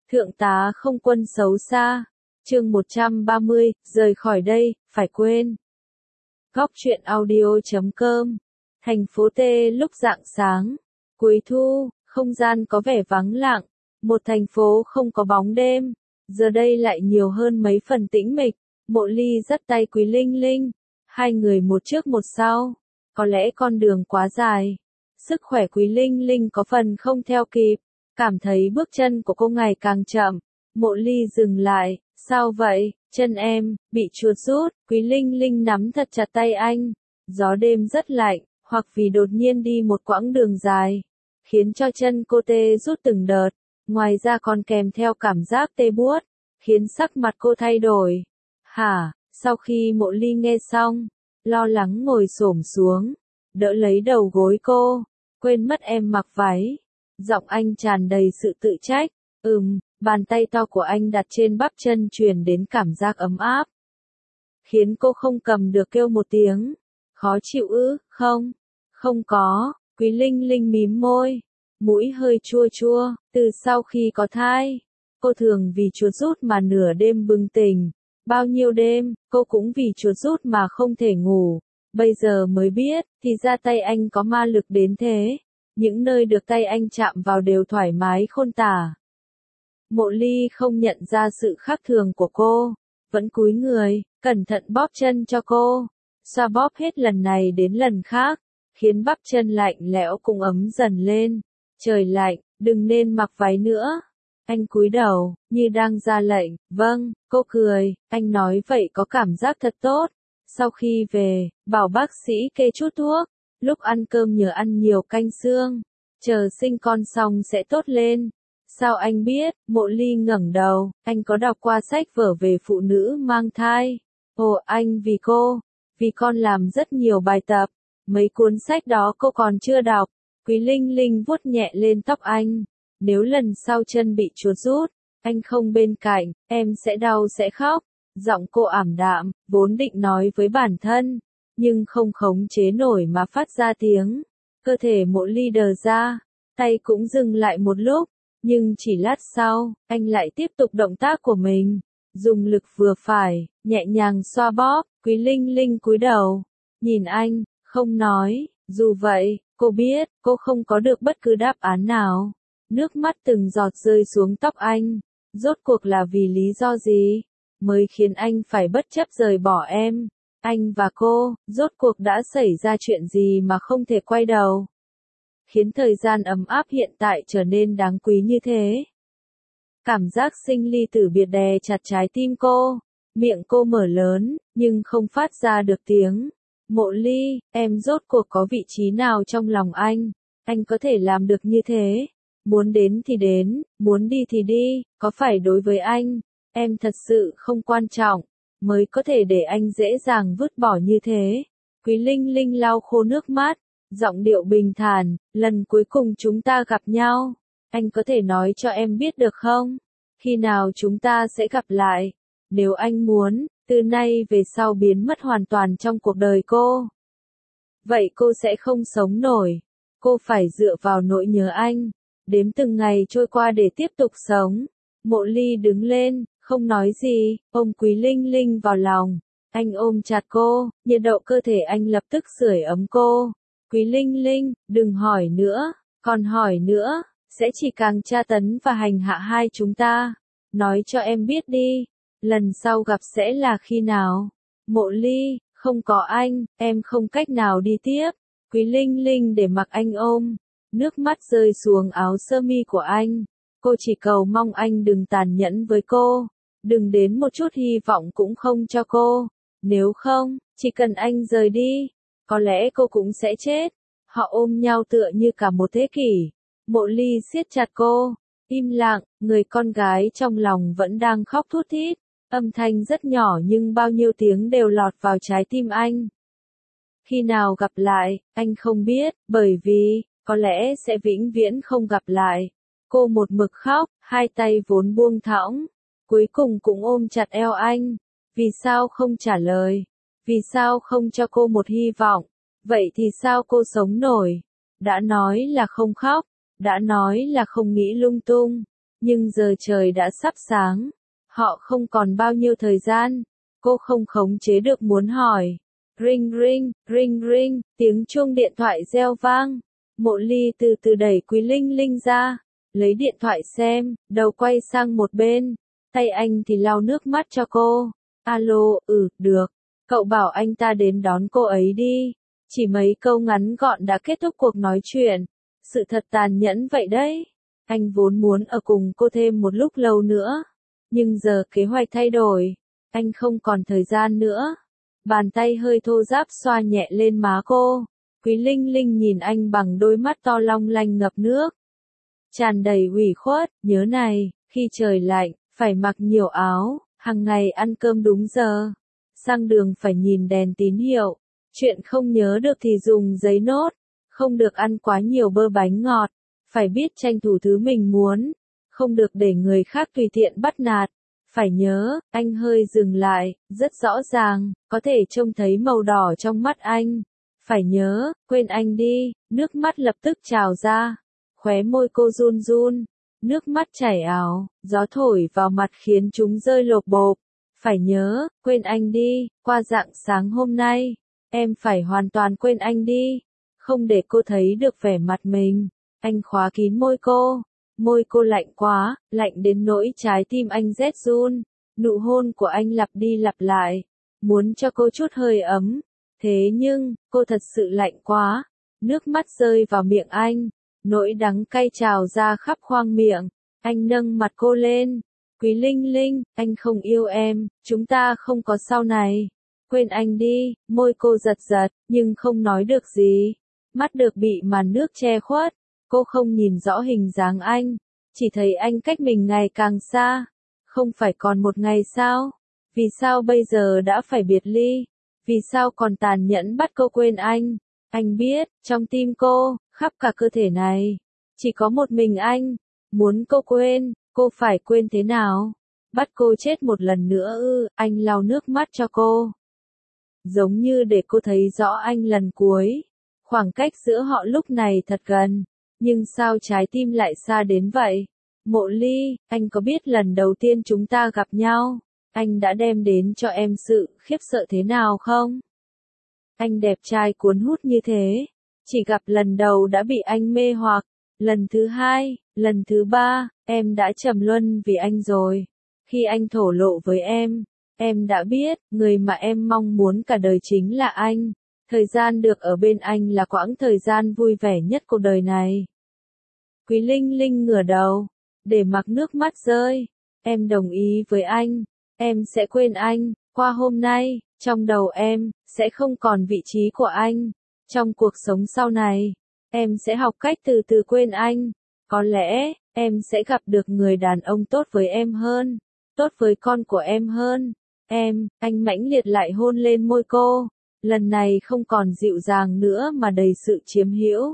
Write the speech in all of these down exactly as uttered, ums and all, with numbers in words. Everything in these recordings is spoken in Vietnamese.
Thượng tá không quân xấu xa. Chương một trăm ba mươi, rời khỏi đây, phải quên. Góc truyện audio chấm com. Thành phố T lúc rạng sáng. Cuối thu, không gian có vẻ vắng lặng. Một thành phố không có bóng đêm. Giờ đây lại nhiều hơn mấy phần tĩnh mịch. Mộ Ly dắt tay Quý Linh Linh. Hai người một trước một sau. Có lẽ con đường quá dài. Sức khỏe Quý Linh Linh có phần không theo kịp. Cảm thấy bước chân của cô ngày càng chậm. Mộ Ly dừng lại. Sao vậy, chân em, bị chuột rút. Quý Linh Linh nắm thật chặt tay anh. Gió đêm rất lạnh, hoặc vì đột nhiên đi một quãng đường dài, khiến cho chân cô tê rút từng đợt. Ngoài ra còn kèm theo cảm giác tê buốt, khiến sắc mặt cô thay đổi. Hả, sau khi Mộ Ly nghe xong, lo lắng ngồi xổm xuống, đỡ lấy đầu gối cô. Quên mất em mặc váy. Giọng anh tràn đầy sự tự trách. Ừm, bàn tay to của anh đặt trên bắp chân truyền đến cảm giác ấm áp, khiến cô không cầm được kêu một tiếng. Khó chịu ư? Không, không có. Quý Linh Linh mím môi, mũi hơi chua chua. Từ sau khi có thai, cô thường vì chuột rút mà nửa đêm bừng tỉnh. Bao nhiêu đêm, cô cũng vì chuột rút mà không thể ngủ. Bây giờ mới biết, thì ra tay anh có ma lực đến thế. Những nơi được tay anh chạm vào đều thoải mái khôn tả. Mộ Ly không nhận ra sự khác thường của cô, vẫn cúi người, cẩn thận bóp chân cho cô. Xoa bóp hết lần này đến lần khác, khiến bắp chân lạnh lẽo cũng ấm dần lên. Trời lạnh, đừng nên mặc váy nữa. Anh cúi đầu, như đang ra lệnh. Vâng, cô cười, anh nói vậy có cảm giác thật tốt. Sau khi về, bảo bác sĩ kê chút thuốc. Lúc ăn cơm nhớ ăn nhiều canh xương. Chờ sinh con xong sẽ tốt lên. Sao anh biết? Mộ Ly ngẩng đầu, anh có đọc qua sách vở về phụ nữ mang thai. Ồ, anh vì cô, vì con làm rất nhiều bài tập. Mấy cuốn sách đó cô còn chưa đọc. Quý Linh Linh vuốt nhẹ lên tóc anh. Nếu lần sau chân bị chuột rút, anh không bên cạnh, em sẽ đau sẽ khóc. Giọng cô ảm đạm, vốn định nói với bản thân, nhưng không khống chế nổi mà phát ra tiếng. Cơ thể Mộ Ly đờ ra, tay cũng dừng lại một lúc. Nhưng chỉ lát sau, anh lại tiếp tục động tác của mình, dùng lực vừa phải, nhẹ nhàng xoa bóp. Quý Linh Linh cúi đầu, nhìn anh, không nói. Dù vậy, cô biết, cô không có được bất cứ đáp án nào. Nước mắt từng giọt rơi xuống tóc anh. Rốt cuộc là vì lý do gì, mới khiến anh phải bất chấp rời bỏ em? Anh và cô, rốt cuộc đã xảy ra chuyện gì mà không thể quay đầu? Khiến thời gian ấm áp hiện tại trở nên đáng quý như thế. Cảm giác sinh ly tử biệt đè chặt trái tim cô. Miệng cô mở lớn, nhưng không phát ra được tiếng. Mộ Ly, em rốt cuộc có vị trí nào trong lòng anh? Anh có thể làm được như thế. Muốn đến thì đến, muốn đi thì đi. Có phải đối với anh, em thật sự không quan trọng, mới có thể để anh dễ dàng vứt bỏ như thế? Quý Linh Linh lau khô nước mắt. Giọng điệu bình thản, lần cuối cùng chúng ta gặp nhau, anh có thể nói cho em biết được không? Khi nào chúng ta sẽ gặp lại? Nếu anh muốn, từ nay về sau biến mất hoàn toàn trong cuộc đời cô. Vậy cô sẽ không sống nổi. Cô phải dựa vào nỗi nhớ anh, đếm từng ngày trôi qua để tiếp tục sống. Mộ Ly đứng lên, không nói gì, ôm Quý Linh Linh vào lòng. Anh ôm chặt cô, nhiệt độ cơ thể anh lập tức sưởi ấm cô. Quý Linh Linh, đừng hỏi nữa, còn hỏi nữa, sẽ chỉ càng tra tấn và hành hạ hai chúng ta. Nói cho em biết đi, lần sau gặp sẽ là khi nào? Mộ Ly, không có anh, em không cách nào đi tiếp. Quý Linh Linh để mặc anh ôm, nước mắt rơi xuống áo sơ mi của anh. Cô chỉ cầu mong anh đừng tàn nhẫn với cô, đừng đến một chút hy vọng cũng không cho cô. Nếu không, chỉ cần anh rời đi, có lẽ cô cũng sẽ chết. Họ ôm nhau tựa như cả một thế kỷ. Mộ Ly siết chặt cô, im lặng, người con gái trong lòng vẫn đang khóc thút thít. Âm thanh rất nhỏ nhưng bao nhiêu tiếng đều lọt vào trái tim anh. Khi nào gặp lại, anh không biết, bởi vì, có lẽ sẽ vĩnh viễn không gặp lại. Cô một mực khóc, hai tay vốn buông thõng, cuối cùng cũng ôm chặt eo anh. Vì sao không trả lời? Vì sao không cho cô một hy vọng? Vậy thì sao cô sống nổi? Đã nói là không khóc, đã nói là không nghĩ lung tung, Nhưng giờ trời đã sắp sáng. Họ không còn bao nhiêu thời gian. Cô không khống chế được muốn hỏi. Ring ring, ring ring, tiếng chuông điện thoại reo vang. Mộ Ly từ từ đẩy Quý Linh Linh ra, lấy điện thoại xem, đầu quay sang một bên. Tay anh thì lau nước mắt cho cô. Alo, ừ, được. Cậu bảo anh ta đến đón cô ấy đi. Chỉ mấy câu ngắn gọn đã kết thúc cuộc nói chuyện. Sự thật tàn nhẫn vậy đấy. Anh vốn muốn ở cùng cô thêm một lúc lâu nữa. Nhưng giờ kế hoạch thay đổi. Anh không còn thời gian nữa. Bàn tay hơi thô ráp xoa nhẹ lên má cô. Quý Linh Linh nhìn anh bằng đôi mắt to long lanh ngập nước. Tràn đầy ủy khuất, nhớ này, khi trời lạnh, phải mặc nhiều áo, hàng ngày ăn cơm đúng giờ. Sang đường phải nhìn đèn tín hiệu. Chuyện không nhớ được thì dùng giấy nốt. Không được ăn quá nhiều bơ bánh ngọt. Phải biết tranh thủ thứ mình muốn. Không được để người khác tùy tiện bắt nạt. Phải nhớ, anh hơi dừng lại, rất rõ ràng, có thể trông thấy màu đỏ trong mắt anh. Phải nhớ, quên anh đi, nước mắt lập tức trào ra. Khóe môi cô run run, nước mắt chảy ảo, gió thổi vào mặt khiến chúng rơi lộp bộp. Phải nhớ, quên anh đi, qua rạng sáng hôm nay, em phải hoàn toàn quên anh đi. Không để cô thấy được vẻ mặt mình. Anh khóa kín môi cô. Môi cô lạnh quá, lạnh đến nỗi trái tim anh rét run. Nụ hôn của anh lặp đi lặp lại, muốn cho cô chút hơi ấm. Thế nhưng, cô thật sự lạnh quá. Nước mắt rơi vào miệng anh, nỗi đắng cay trào ra khắp khoang miệng. Anh nâng mặt cô lên. Quý Linh Linh, anh không yêu em, chúng ta không có sau này. Quên anh đi, môi cô giật giật, nhưng không nói được gì. Mắt được bị màn nước che khuất. Cô không nhìn rõ hình dáng anh, chỉ thấy anh cách mình ngày càng xa. Không phải còn một ngày sao? Vì sao bây giờ đã phải biệt ly? Vì sao còn tàn nhẫn bắt cô quên anh? Anh biết, trong tim cô, khắp cả cơ thể này, chỉ có một mình anh. Muốn cô quên, cô phải quên thế nào? Bắt cô chết một lần nữa ư? Anh lau nước mắt cho cô. Giống như để cô thấy rõ anh lần cuối. Khoảng cách giữa họ lúc này thật gần. Nhưng sao trái tim lại xa đến vậy? Mộ Ly, anh có biết lần đầu tiên chúng ta gặp nhau, anh đã đem đến cho em sự khiếp sợ thế nào không? Anh đẹp trai cuốn hút như thế, chỉ gặp lần đầu đã bị anh mê hoặc, lần thứ hai, lần thứ ba, em đã trầm luân vì anh rồi. Khi anh thổ lộ với em, em đã biết, người mà em mong muốn cả đời chính là anh. Thời gian được ở bên anh là quãng thời gian vui vẻ nhất cuộc đời này. Quý Linh Linh ngửa đầu, để mặc nước mắt rơi. Em đồng ý với anh, em sẽ quên anh. Qua hôm nay, trong đầu em, sẽ không còn vị trí của anh. Trong cuộc sống sau này, em sẽ học cách từ từ quên anh. Có lẽ, em sẽ gặp được người đàn ông tốt với em hơn, tốt với con của em hơn. Em, anh mãnh liệt lại hôn lên môi cô. Lần này không còn dịu dàng nữa mà đầy sự chiếm hữu.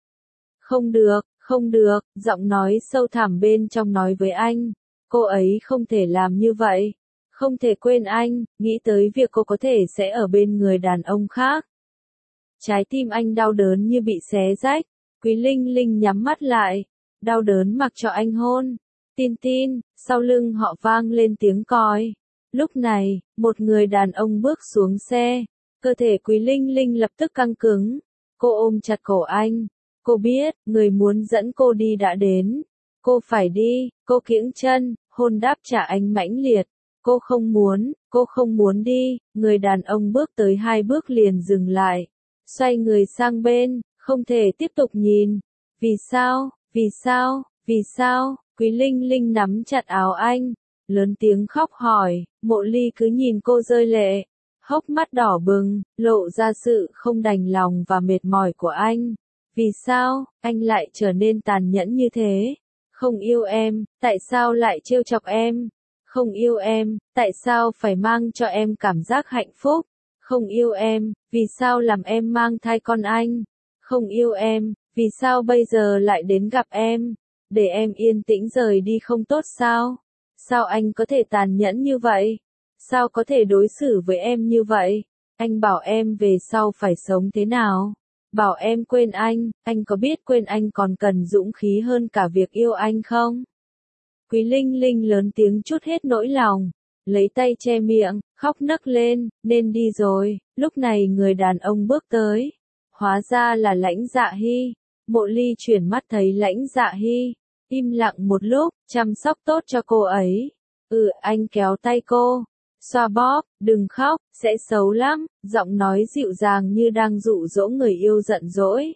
Không được, không được, giọng nói sâu thẳm bên trong nói với anh. Cô ấy không thể làm như vậy. Không thể quên anh, nghĩ tới việc cô có thể sẽ ở bên người đàn ông khác. Trái tim anh đau đớn như bị xé rách. Quý Linh Linh nhắm mắt lại, đau đớn mặc cho anh hôn. Tin tin, sau lưng họ vang lên tiếng còi. Lúc này, một người đàn ông bước xuống xe. Cơ thể Quý Linh Linh lập tức căng cứng. Cô ôm chặt cổ anh. Cô biết, người muốn dẫn cô đi đã đến. Cô phải đi, cô kiễng chân, hôn đáp trả anh mãnh liệt. Cô không muốn, cô không muốn đi. Người đàn ông bước tới hai bước liền dừng lại. Xoay người sang bên, không thể tiếp tục nhìn. Vì sao, vì sao, vì sao? Quý Linh Linh nắm chặt áo anh, lớn tiếng khóc hỏi. Mộ Ly cứ nhìn cô rơi lệ, hốc mắt đỏ bừng, lộ ra sự không đành lòng và mệt mỏi của anh. Vì sao, anh lại trở nên tàn nhẫn như thế? Không yêu em, tại sao lại trêu chọc em? Không yêu em, tại sao phải mang cho em cảm giác hạnh phúc? Không yêu em, vì sao làm em mang thai con anh? Không yêu em, vì sao bây giờ lại đến gặp em? Để em yên tĩnh rời đi không tốt sao? Sao anh có thể tàn nhẫn như vậy? Sao có thể đối xử với em như vậy? Anh bảo em về sau phải sống thế nào? Bảo em quên anh, anh có biết quên anh còn cần dũng khí hơn cả việc yêu anh không? Quý Linh Linh lớn tiếng trút hết nỗi lòng, lấy tay che miệng, khóc nấc lên, nên đi rồi. Lúc này người đàn ông bước tới, hóa ra là Lãnh Dạ Hy. Mộ Ly chuyển mắt thấy Lãnh Dạ Hy, im lặng một lúc, chăm sóc tốt cho cô ấy. Ừ, anh kéo tay cô, xoa bóp, đừng khóc, sẽ xấu lắm, giọng nói dịu dàng như đang dụ dỗ người yêu giận dỗi.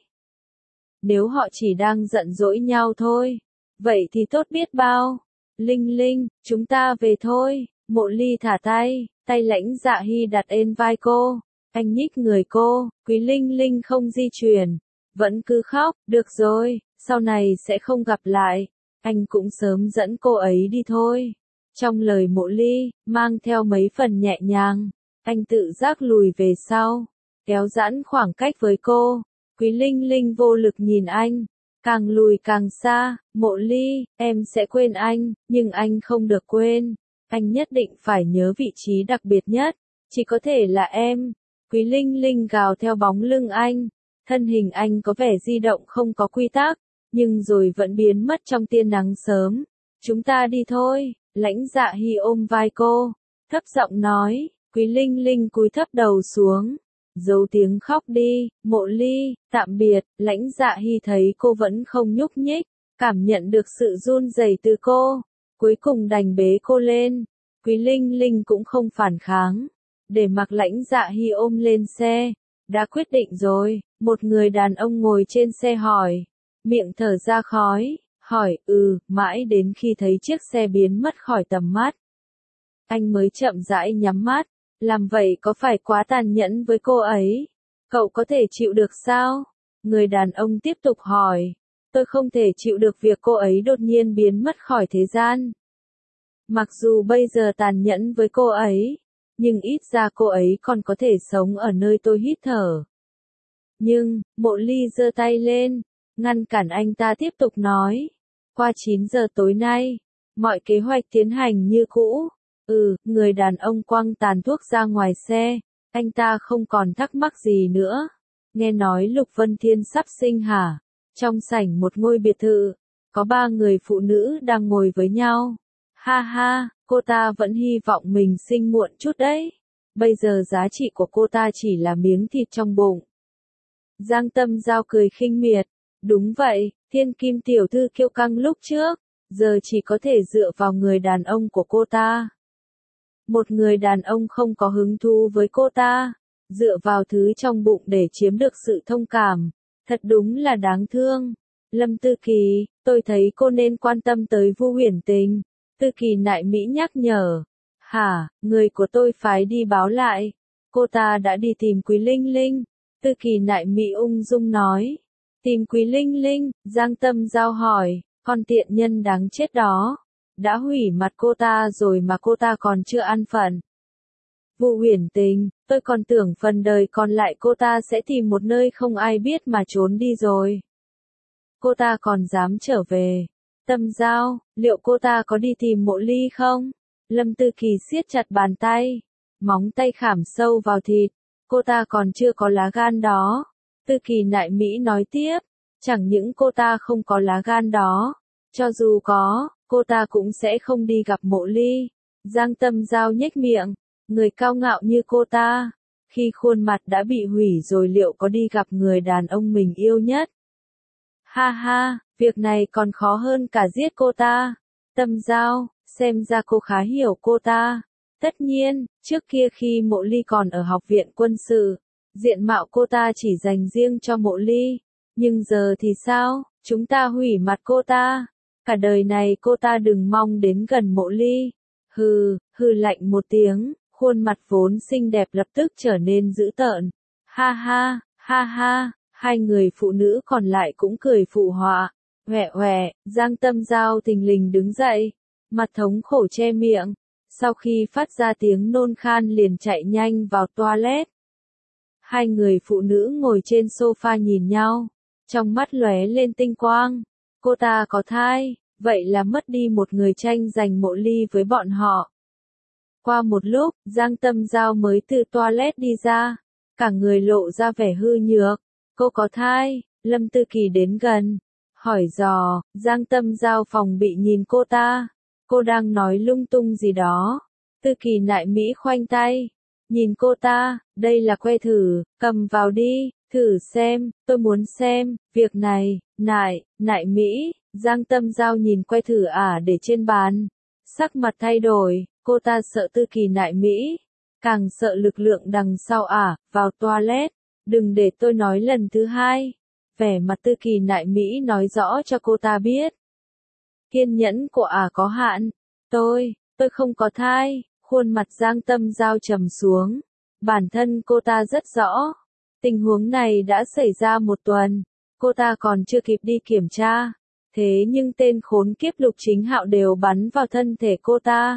Nếu họ chỉ đang giận dỗi nhau thôi, vậy thì tốt biết bao. Linh Linh, chúng ta về thôi. Mộ Ly thả tay, tay Lãnh Dạ Hy đặt lên vai cô. Anh nhích người cô, Quý Linh Linh không di chuyển, vẫn cứ khóc, được rồi, sau này sẽ không gặp lại. Anh cũng sớm dẫn cô ấy đi thôi. Trong lời Mộ Ly, mang theo mấy phần nhẹ nhàng, anh tự giác lùi về sau, kéo giãn khoảng cách với cô. Quý Linh Linh vô lực nhìn anh, càng lùi càng xa. Mộ Ly, em sẽ quên anh, nhưng anh không được quên. Anh nhất định phải nhớ vị trí đặc biệt nhất, chỉ có thể là em. Quý Linh Linh gào theo bóng lưng anh, thân hình anh có vẻ di động không có quy tắc, nhưng rồi vẫn biến mất trong tia nắng sớm. Chúng ta đi thôi. Lãnh Dạ Hy ôm vai cô, thấp giọng nói. Quý Linh Linh cúi thấp đầu xuống, giấu tiếng khóc đi. Mộ Ly, tạm biệt. Lãnh Dạ Hy thấy cô vẫn không nhúc nhích, cảm nhận được sự run rẩy từ cô, cuối cùng đành bế cô lên. Quý Linh Linh cũng không phản kháng, để mặc Lãnh Dạ Hy ôm lên xe. Đã quyết định rồi. Một người đàn ông ngồi trên xe hỏi, miệng thở ra khói, hỏi, ừ, mãi đến khi thấy chiếc xe biến mất khỏi tầm mắt, anh mới chậm rãi nhắm mắt. Làm vậy có phải quá tàn nhẫn với cô ấy? Cậu có thể chịu được sao? Người đàn ông tiếp tục hỏi. Tôi không thể chịu được việc cô ấy đột nhiên biến mất khỏi thế gian. Mặc dù bây giờ tàn nhẫn với cô ấy, nhưng ít ra cô ấy còn có thể sống ở nơi tôi hít thở. Nhưng, Mộ Ly giơ tay lên, ngăn cản anh ta tiếp tục nói. Qua chín giờ tối nay, mọi kế hoạch tiến hành như cũ. Ừ, người đàn ông quăng tàn thuốc ra ngoài xe, anh ta không còn thắc mắc gì nữa. Nghe nói Lục Vân Thiên sắp sinh hả? Trong sảnh một ngôi biệt thự, có ba người phụ nữ đang ngồi với nhau. Ha ha, cô ta vẫn hy vọng mình sinh muộn chút đấy. Bây giờ giá trị của cô ta chỉ là miếng thịt trong bụng. Giang Tâm Giao cười khinh miệt. Đúng vậy, Thiên Kim tiểu thư kiêu căng lúc trước, giờ chỉ có thể dựa vào người đàn ông của cô ta. Một người đàn ông không có hứng thú với cô ta, dựa vào thứ trong bụng để chiếm được sự thông cảm. Thật đúng là đáng thương. Lâm Tư Kỳ, tôi thấy cô nên quan tâm tới Vu Huyền Tình. Tư Kỳ nại mỹ nhắc nhở. Hả, người của tôi phái đi báo lại. Cô ta đã đi tìm Quý Linh Linh. Tư Kỳ nại mỹ ung dung nói. Tìm Quý Linh Linh, Giang Tâm Giao hỏi, con tiện nhân đáng chết đó. Đã hủy mặt cô ta rồi mà cô ta còn chưa ăn phận. Vu Huyền Tình, tôi còn tưởng phần đời còn lại cô ta sẽ tìm một nơi không ai biết mà trốn đi rồi. Cô ta còn dám trở về. Tâm Giao, liệu cô ta có đi tìm Mộ Ly không? Lâm Tư Kỳ siết chặt bàn tay, móng tay khảm sâu vào thịt. Cô ta còn chưa có lá gan đó. Tư Kỳ nại mỹ nói tiếp, chẳng những cô ta không có lá gan đó, cho dù có, cô ta cũng sẽ không đi gặp Mộ Ly. Giang Tâm Giao nhếch miệng, người cao ngạo như cô ta, khi khuôn mặt đã bị hủy rồi liệu có đi gặp người đàn ông mình yêu nhất? Ha ha, việc này còn khó hơn cả giết cô ta. Tâm Giao, xem ra cô khá hiểu cô ta. Tất nhiên, trước kia khi Mộ Ly còn ở học viện quân sự, diện mạo cô ta chỉ dành riêng cho Mộ Ly. Nhưng giờ thì sao? Chúng ta hủy mặt cô ta. Cả đời này cô ta đừng mong đến gần Mộ Ly. Hừ, hừ lạnh một tiếng, khuôn mặt vốn xinh đẹp lập tức trở nên dữ tợn. Ha ha, ha ha, hai người phụ nữ còn lại cũng cười phụ họa. Hoẹ hoẹ, Giang Tâm Giao thình lình đứng dậy, mặt thống khổ che miệng. Sau khi phát ra tiếng nôn khan liền chạy nhanh vào toilet. Hai người phụ nữ ngồi trên sofa nhìn nhau, trong mắt lóe lên tinh quang. Cô ta có thai, vậy là mất đi một người tranh giành Mộ Ly với bọn họ. Qua một lúc, Giang Tâm Giao mới từ toilet đi ra, cả người lộ ra vẻ hư nhược. Cô có thai? Lâm Tư Kỳ đến gần, hỏi dò. Giang Tâm Giao phòng bị nhìn cô ta, cô đang nói lung tung gì đó. Tư Kỳ Nại Mỹ khoanh tay, nhìn cô ta, đây là que thử, cầm vào đi, thử xem, tôi muốn xem, việc này, Nại, Nại Mỹ, Giang Tâm Giao nhìn que thử ả để trên bàn, sắc mặt thay đổi, cô ta sợ Tư Kỳ Nại Mỹ, càng sợ lực lượng đằng sau ả, vào toilet, đừng để tôi nói lần thứ hai. Vẻ mặt Tư Kỳ Nại Mỹ nói rõ cho cô ta biết. Kiên nhẫn của ả có hạn, tôi, tôi không có thai, khuôn mặt Giang Tâm Giao trầm xuống, bản thân cô ta rất rõ. Tình huống này đã xảy ra một tuần, cô ta còn chưa kịp đi kiểm tra, thế nhưng tên khốn kiếp Lục Chính Hạo đều bắn vào thân thể cô ta.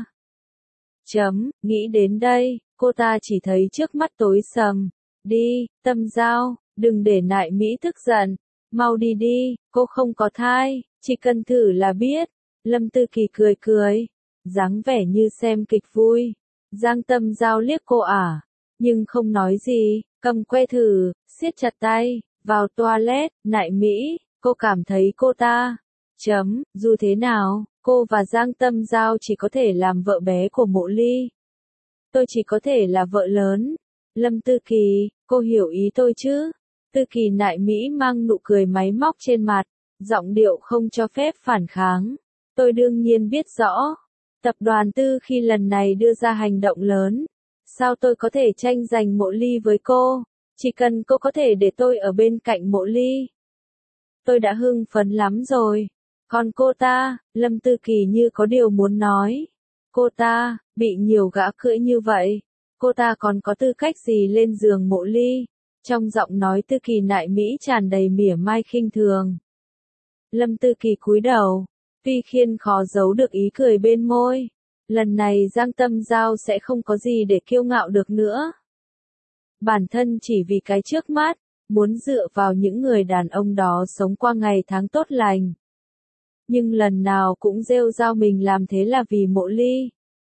Chấm, nghĩ đến đây, cô ta chỉ thấy trước mắt tối sầm. Đi, Tâm Giao, đừng để Nại Mỹ tức giận, mau đi đi, cô không có thai, chỉ cần thử là biết. Lâm Tư Kỳ cười cười, dáng vẻ như xem kịch vui. Giang Tâm Giao liếc cô ả, nhưng không nói gì, cầm que thử, siết chặt tay, vào toilet. Nại Mỹ, cô cảm thấy cô ta, chấm, dù thế nào, cô và Giang Tâm Giao chỉ có thể làm vợ bé của Mộ Ly. Tôi chỉ có thể là vợ lớn. Lâm Tư Kỳ, cô hiểu ý tôi chứ? Tư Kỳ Nại Mỹ mang nụ cười máy móc trên mặt, giọng điệu không cho phép phản kháng. Tôi đương nhiên biết rõ. Tập đoàn Tư khi lần này đưa ra hành động lớn. Sao tôi có thể tranh giành Mộ Ly với cô? Chỉ cần cô có thể để tôi ở bên cạnh Mộ Ly. Tôi đã hưng phấn lắm rồi. Còn cô ta, Lâm Tư Kỳ như có điều muốn nói. Cô ta, bị nhiều gã cưỡi như vậy. Cô ta còn có tư cách gì lên giường Mộ Ly? Trong giọng nói Tư Kỳ Nại Mỹ tràn đầy mỉa mai khinh thường. Lâm Tư Kỳ cúi đầu, Tuy Khiên khó giấu được ý cười bên môi. Lần này Giang Tâm Giao sẽ không có gì để kiêu ngạo được nữa. Bản thân chỉ vì cái trước mắt, muốn dựa vào những người đàn ông đó sống qua ngày tháng tốt lành. Nhưng lần nào cũng rêu rao mình làm thế là vì Mộ Ly.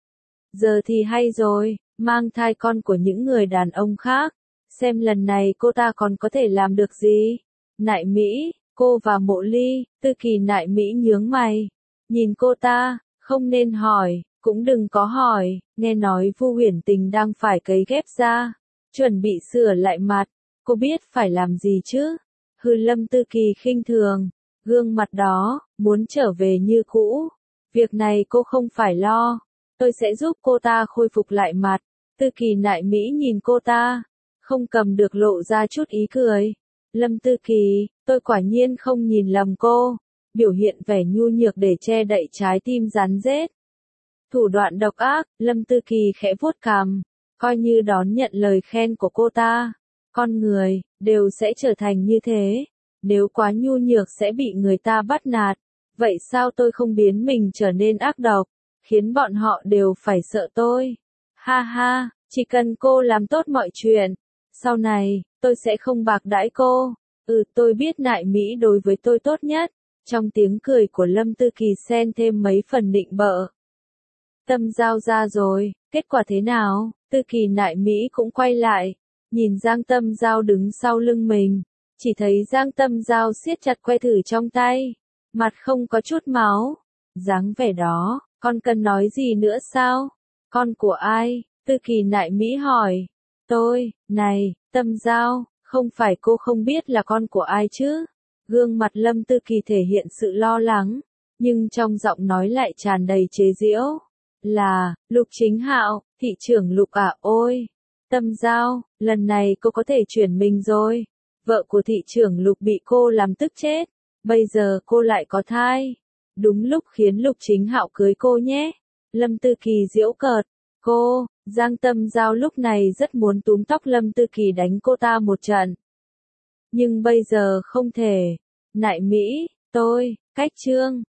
Giờ thì hay rồi, mang thai con của những người đàn ông khác. Xem lần này cô ta còn có thể làm được gì? Nại Mỹ, cô và Mộ Ly. Tư Kỳ Nại Mỹ nhướng mày, nhìn cô ta, không nên hỏi, cũng đừng có hỏi. Nghe nói Vu Huyền Tình đang phải cấy ghép da, chuẩn bị sửa lại mặt, cô biết phải làm gì chứ? Hừ. Lâm Tư Kỳ khinh thường, gương mặt đó, muốn trở về như cũ. Việc này cô không phải lo, tôi sẽ giúp cô ta khôi phục lại mặt. Tư Kỳ Nại Mỹ nhìn cô ta, không cầm được lộ ra chút ý cười. Lâm Tư Kỳ, tôi quả nhiên không nhìn lầm cô, biểu hiện vẻ nhu nhược để che đậy trái tim rắn rết. Thủ đoạn độc ác. Lâm Tư Kỳ khẽ vuốt cằm, coi như đón nhận lời khen của cô ta. Con người, đều sẽ trở thành như thế. Nếu quá nhu nhược sẽ bị người ta bắt nạt. Vậy sao tôi không biến mình trở nên ác độc, khiến bọn họ đều phải sợ tôi? Ha ha, chỉ cần cô làm tốt mọi chuyện, sau này, tôi sẽ không bạc đãi cô. Ừ, tôi biết Nại Mỹ đối với tôi tốt nhất. Trong tiếng cười của Lâm Tư Kỳ xen thêm mấy phần nịnh bợ. Tâm Giao ra rồi, kết quả thế nào? Tư Kỳ Nại Mỹ cũng quay lại, nhìn Giang Tâm Giao đứng sau lưng mình, chỉ thấy Giang Tâm Giao siết chặt que thử trong tay, mặt không có chút máu. Dáng vẻ đó, con cần nói gì nữa sao? Con của ai? Tư Kỳ Nại Mỹ hỏi. Tôi, này, Tâm Giao, không phải cô không biết là con của ai chứ? Gương mặt Lâm Tư Kỳ thể hiện sự lo lắng, nhưng trong giọng nói lại tràn đầy chế giễu. Là, Lục Chính Hạo, thị trưởng Lục à. Ôi, Tâm Giao, lần này cô có thể chuyển mình rồi. Vợ của thị trưởng Lục bị cô làm tức chết, bây giờ cô lại có thai. Đúng lúc khiến Lục Chính Hạo cưới cô nhé. Lâm Tư Kỳ giễu cợt. Cô, Giang Tâm Giao lúc này rất muốn túm tóc Lâm Tư Kỳ đánh cô ta một trận. Nhưng bây giờ không thể. Nại Mỹ, tôi, cách chương.